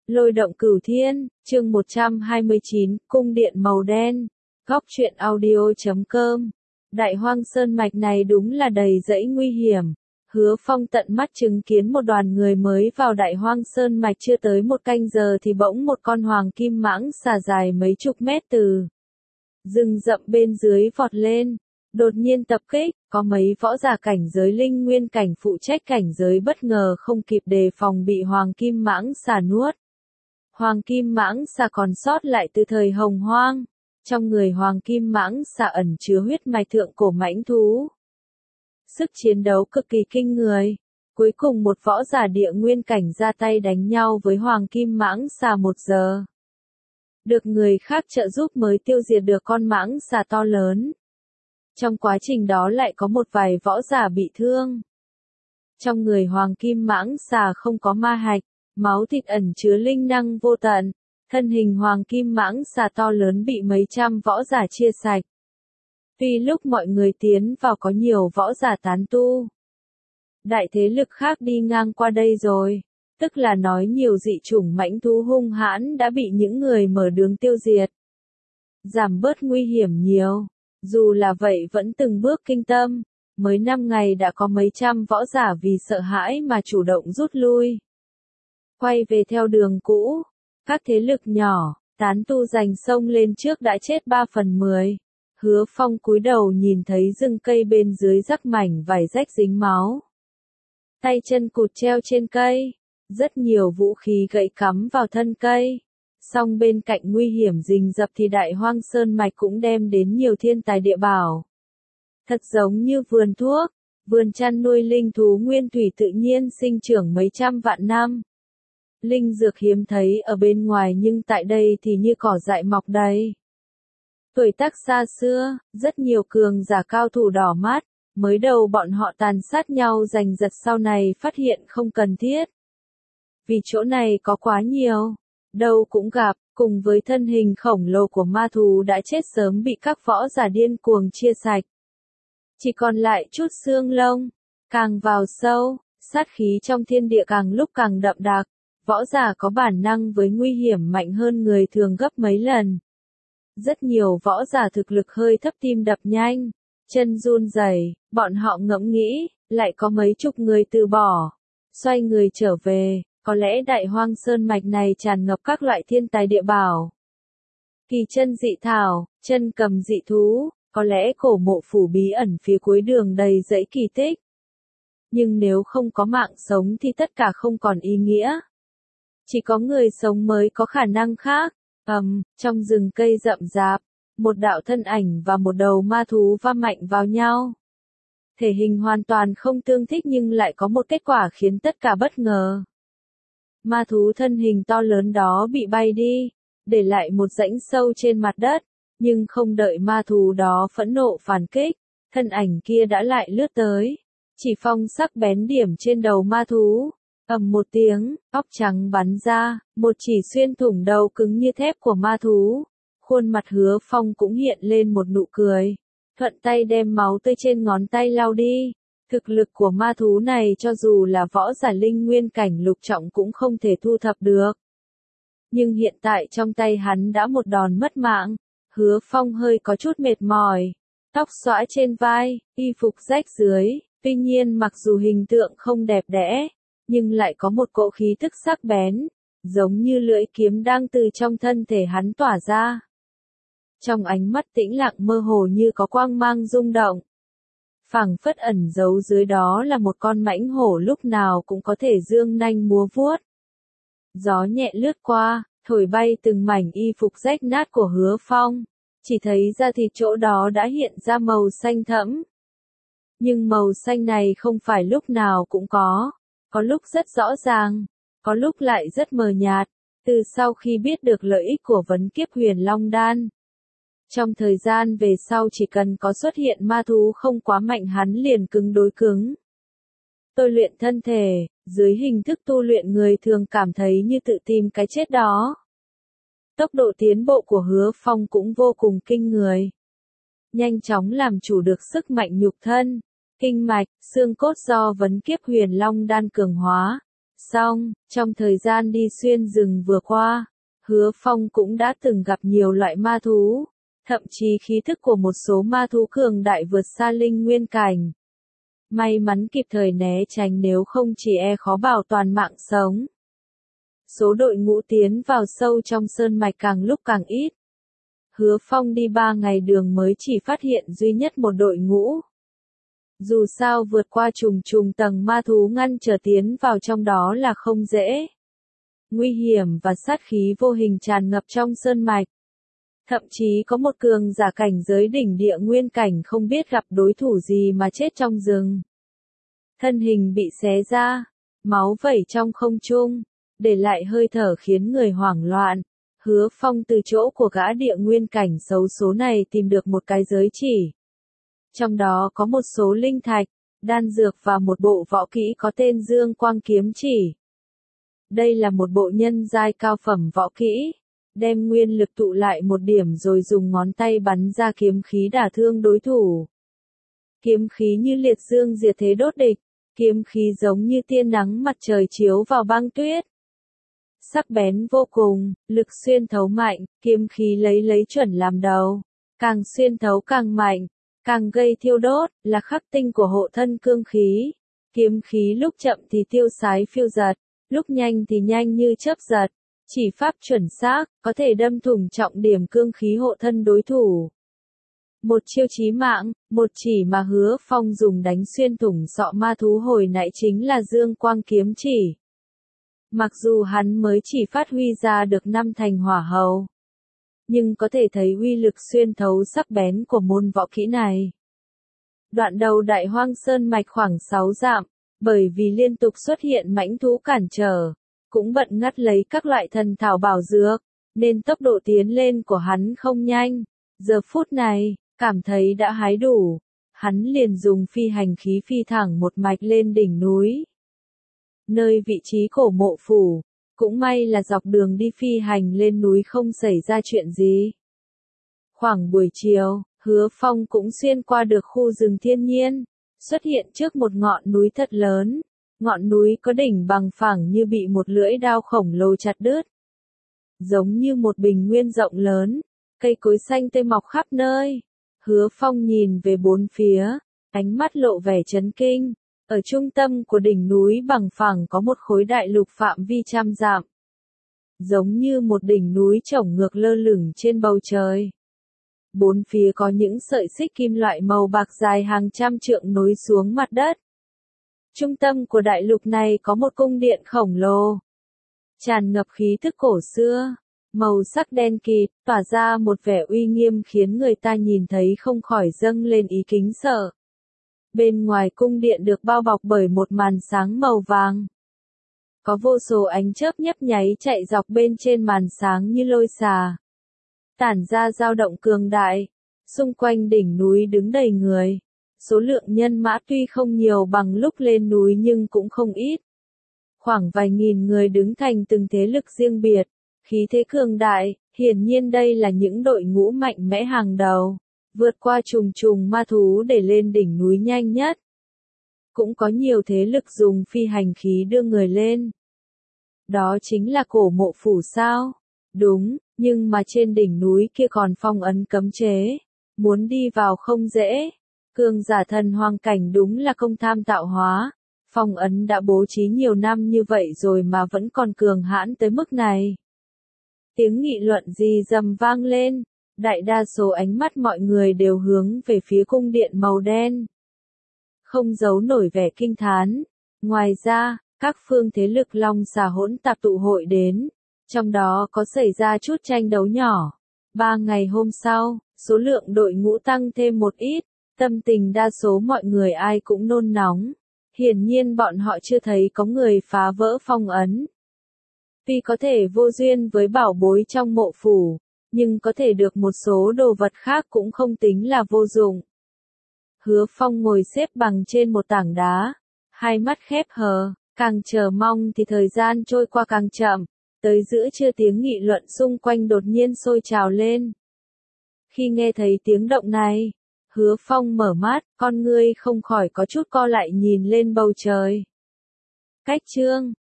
Lôi động cửu thiên, chương 129, cung điện màu đen. Góc truyện audio.com. Đại Hoang Sơn mạch này đúng là đầy rẫy nguy hiểm. Hứa Phong tận mắt chứng kiến một đoàn người mới vào Đại Hoang Sơn mạch chưa tới một canh giờ thì bỗng một con hoàng kim mãng xà dài mấy chục mét từ rừng rậm bên dưới vọt lên, đột nhiên tập kích. Có mấy võ giả cảnh giới linh nguyên cảnh phụ trách cảnh giới bất ngờ không kịp đề phòng bị hoàng kim mãng xà nuốt. Hoàng kim mãng xà còn sót lại từ thời Hồng Hoang. Trong người hoàng kim mãng xà ẩn chứa huyết mạch thượng cổ mãnh thú. Sức chiến đấu cực kỳ kinh người. Cuối cùng một võ giả địa nguyên cảnh ra tay đánh nhau với hoàng kim mãng xà 1 giờ. Được người khác trợ giúp mới tiêu diệt được con mãng xà to lớn. Trong quá trình đó lại có một vài võ giả bị thương. Trong người hoàng kim mãng xà không có ma hạch, máu thịt ẩn chứa linh năng vô tận. Thân hình hoàng kim mãng xà to lớn bị mấy trăm võ giả chia sạch. Tuy lúc mọi người tiến vào có nhiều võ giả tán tu. Đại thế lực khác đi ngang qua đây rồi. Tức là nói nhiều dị chủng mãnh thú hung hãn đã bị những người mở đường tiêu diệt. Giảm bớt nguy hiểm nhiều. Dù là vậy vẫn từng bước kinh tâm. Mới 5 ngày đã có mấy trăm võ giả vì sợ hãi mà chủ động rút lui. Quay về theo đường cũ. Các thế lực nhỏ, tán tu giành sông lên trước đã chết 3/10. Hứa Phong cúi đầu nhìn thấy rừng cây bên dưới rắc mảnh vải rách dính máu. Tay chân cụt treo trên cây. Rất nhiều vũ khí gậy cắm vào thân cây. Song bên cạnh nguy hiểm rình rập thì Đại Hoang Sơn mạch cũng đem đến nhiều thiên tài địa bảo. Thật giống như vườn thuốc, vườn chăn nuôi linh thú nguyên thủy tự nhiên sinh trưởng mấy trăm vạn năm. Linh dược hiếm thấy ở bên ngoài nhưng tại đây thì như cỏ dại mọc đầy. Tuổi tác xa xưa, rất nhiều cường giả cao thủ đỏ mắt, mới đầu bọn họ tàn sát nhau giành giật sau này phát hiện không cần thiết. Vì chỗ này có quá nhiều, đâu cũng gặp, cùng với thân hình khổng lồ của ma thú đã chết sớm bị các võ giả điên cuồng chia sạch. Chỉ còn lại chút xương lông, càng vào sâu, sát khí trong thiên địa càng lúc càng đậm đặc. Võ giả có bản năng với nguy hiểm mạnh hơn người thường gấp mấy lần. Rất nhiều võ giả thực lực hơi thấp tim đập nhanh, chân run rẩy, bọn họ ngẫm nghĩ, lại có mấy chục người từ bỏ. Xoay người trở về, có lẽ Đại Hoang Sơn mạch này tràn ngập các loại thiên tài địa bảo. Kỳ chân dị thảo, chân cầm dị thú, có lẽ cổ mộ phủ bí ẩn phía cuối đường đầy dãy kỳ tích. Nhưng nếu không có mạng sống thì tất cả không còn ý nghĩa. Chỉ có người sống mới có khả năng khác. Trong rừng cây rậm rạp, một đạo thân ảnh và một đầu ma thú va mạnh vào nhau. Thể hình hoàn toàn không tương thích nhưng lại có một kết quả khiến tất cả bất ngờ. Ma thú thân hình to lớn đó bị bay đi, để lại một rãnh sâu trên mặt đất, nhưng không đợi ma thú đó phẫn nộ phản kích, thân ảnh kia đã lại lướt tới, chỉ phong sắc bén điểm trên đầu ma thú. Ầm một tiếng, óc trắng bắn ra, một chỉ xuyên thủng đầu cứng như thép của ma thú. Khuôn mặt Hứa Phong cũng hiện lên một nụ cười. Thuận tay đem máu tươi trên ngón tay lau đi. Thực lực của ma thú này cho dù là võ giả linh nguyên cảnh lục trọng cũng không thể thu thập được. Nhưng hiện tại trong tay hắn đã một đòn mất mạng. Hứa Phong hơi có chút mệt mỏi. Tóc xõa trên vai, y phục rách dưới. Tuy nhiên mặc dù hình tượng không đẹp đẽ, nhưng lại có một cỗ khí tức sắc bén, giống như lưỡi kiếm đang từ trong thân thể hắn tỏa ra. Trong ánh mắt tĩnh lặng mơ hồ như có quang mang rung động. Phảng phất ẩn giấu dưới đó là một con mãnh hổ lúc nào cũng có thể dương nanh múa vuốt. Gió nhẹ lướt qua, thổi bay từng mảnh y phục rách nát của Hứa Phong, chỉ thấy da thịt chỗ đó đã hiện ra màu xanh thẫm. Nhưng màu xanh này không phải lúc nào cũng có lúc rất rõ ràng, có lúc lại rất mờ nhạt, từ sau khi biết được lợi ích của vấn kiếp huyền long đan. Trong thời gian về sau chỉ cần có xuất hiện ma thú không quá mạnh hắn liền cứng đối cứng. Tôi luyện thân thể, dưới hình thức tu luyện người thường cảm thấy như tự tìm cái chết đó. Tốc độ tiến bộ của Hứa Phong cũng vô cùng kinh người. Nhanh chóng làm chủ được sức mạnh nhục thân. Kinh mạch, xương cốt do vấn kiếp huyền long đan cường hóa, Xong, trong thời gian đi xuyên rừng vừa qua, Hứa Phong cũng đã từng gặp nhiều loại ma thú, thậm chí khí thức của một số ma thú cường đại vượt xa linh nguyên cảnh. May mắn kịp thời né tránh, nếu không chỉ khó bảo toàn mạng sống. Số đội ngũ tiến vào sâu trong sơn mạch càng lúc càng ít. Hứa Phong đi 3 ngày đường mới chỉ phát hiện duy nhất một đội ngũ. Dù sao vượt qua trùng trùng tầng ma thú ngăn trở tiến vào trong đó là không dễ. Nguy hiểm và sát khí vô hình tràn ngập trong sơn mạch. Thậm chí có một cường giả cảnh giới đỉnh địa nguyên cảnh không biết gặp đối thủ gì mà chết trong rừng. Thân hình bị xé ra, máu vẩy trong không trung, để lại hơi thở khiến người hoảng loạn. Hứa Phong từ chỗ của gã địa nguyên cảnh xấu số này tìm được một cái giới chỉ. Trong đó có một số linh thạch, đan dược và một bộ võ kỹ có tên Dương Quang Kiếm Chỉ. Đây là một bộ nhân giai cao phẩm võ kỹ, đem nguyên lực tụ lại một điểm rồi dùng ngón tay bắn ra kiếm khí đả thương đối thủ. Kiếm khí như liệt dương diệt thế đốt địch, kiếm khí giống như tia nắng mặt trời chiếu vào băng tuyết. Sắc bén vô cùng, lực xuyên thấu mạnh, kiếm khí lấy chuẩn làm đầu, càng xuyên thấu càng mạnh, càng gây thiêu đốt, là khắc tinh của hộ thân cương khí. Kiếm khí lúc chậm thì tiêu sái phiêu giật, lúc nhanh thì nhanh như chớp giật, chỉ pháp chuẩn xác, có thể đâm thủng trọng điểm cương khí hộ thân đối thủ. Một chiêu chí mạng, một chỉ mà Hứa Phong dùng đánh xuyên thủng sọ ma thú hồi nãy chính là Dương Quang Kiếm Chỉ. Mặc dù hắn mới chỉ phát huy ra được 5 thành hỏa hầu, nhưng có thể thấy uy lực xuyên thấu sắc bén của môn võ kỹ này. Đoạn đầu Đại Hoang Sơn mạch khoảng 6 dặm, bởi vì liên tục xuất hiện mãnh thú cản trở, cũng bận ngắt lấy các loại thần thảo bảo dược, nên tốc độ tiến lên của hắn không nhanh. Giờ phút này, cảm thấy đã hái đủ, hắn liền dùng phi hành khí phi thẳng một mạch lên đỉnh núi. Nơi vị trí cổ mộ phủ, cũng may là dọc đường đi phi hành lên núi không xảy ra chuyện gì. Khoảng buổi chiều, Hứa Phong cũng xuyên qua được khu rừng thiên nhiên, xuất hiện trước một ngọn núi thật lớn. Ngọn núi có đỉnh bằng phẳng như bị một lưỡi dao khổng lồ chặt đứt. Giống như một bình nguyên rộng lớn, cây cối xanh tươi mọc khắp nơi. Hứa Phong nhìn về bốn phía, ánh mắt lộ vẻ chấn kinh. Ở trung tâm của đỉnh núi bằng phẳng có một khối đại lục phạm vi trăm dặm. Giống như một đỉnh núi chổng ngược lơ lửng trên bầu trời. Bốn phía có những sợi xích kim loại màu bạc dài hàng trăm trượng nối xuống mặt đất. Trung tâm của đại lục này có một cung điện khổng lồ, tràn ngập khí thức cổ xưa, màu sắc đen kịt, tỏa ra một vẻ uy nghiêm khiến người ta nhìn thấy không khỏi dâng lên ý kính sợ. Bên ngoài cung điện được bao bọc bởi một màn sáng màu vàng. Có vô số ánh chớp nhấp nháy chạy dọc bên trên màn sáng như lôi xà, tản ra dao động cường đại. Xung quanh đỉnh núi đứng đầy người. Số lượng nhân mã tuy không nhiều bằng lúc lên núi nhưng cũng không ít. Khoảng vài nghìn người đứng thành từng thế lực riêng biệt, khí thế cường đại, hiển nhiên đây là những đội ngũ mạnh mẽ hàng đầu, vượt qua trùng trùng ma thú để lên đỉnh núi nhanh nhất. Cũng có nhiều thế lực dùng phi hành khí đưa người lên. Đó chính là cổ mộ phủ sao? Đúng, nhưng mà trên đỉnh núi kia còn phong ấn cấm chế, muốn đi vào không dễ. Cường giả thần hoàng cảnh đúng là công tham tạo hóa. Phong ấn đã bố trí nhiều năm như vậy rồi mà vẫn còn cường hãn tới mức này. Tiếng nghị luận rì rầm vang lên. Đại đa số ánh mắt mọi người đều hướng về phía cung điện màu đen. Không giấu nổi vẻ kinh thán. Ngoài ra, các phương thế lực long xà hỗn tạp tụ hội đến. Trong đó có xảy ra chút tranh đấu nhỏ. 3 ngày hôm sau, số lượng đội ngũ tăng thêm một ít. Tâm tình đa số mọi người ai cũng nôn nóng. Hiển nhiên bọn họ chưa thấy có người phá vỡ phong ấn. Tuy có thể vô duyên với bảo bối trong mộ phủ, nhưng có thể được một số đồ vật khác cũng không tính là vô dụng. Hứa Phong ngồi xếp bằng trên một tảng đá, hai mắt khép hờ, càng chờ mong thì thời gian trôi qua càng chậm. Tới giữa trưa tiếng nghị luận xung quanh đột nhiên sôi trào lên. Khi nghe thấy tiếng động này, Hứa Phong mở mắt, con ngươi không khỏi có chút co lại nhìn lên bầu trời. Cách chương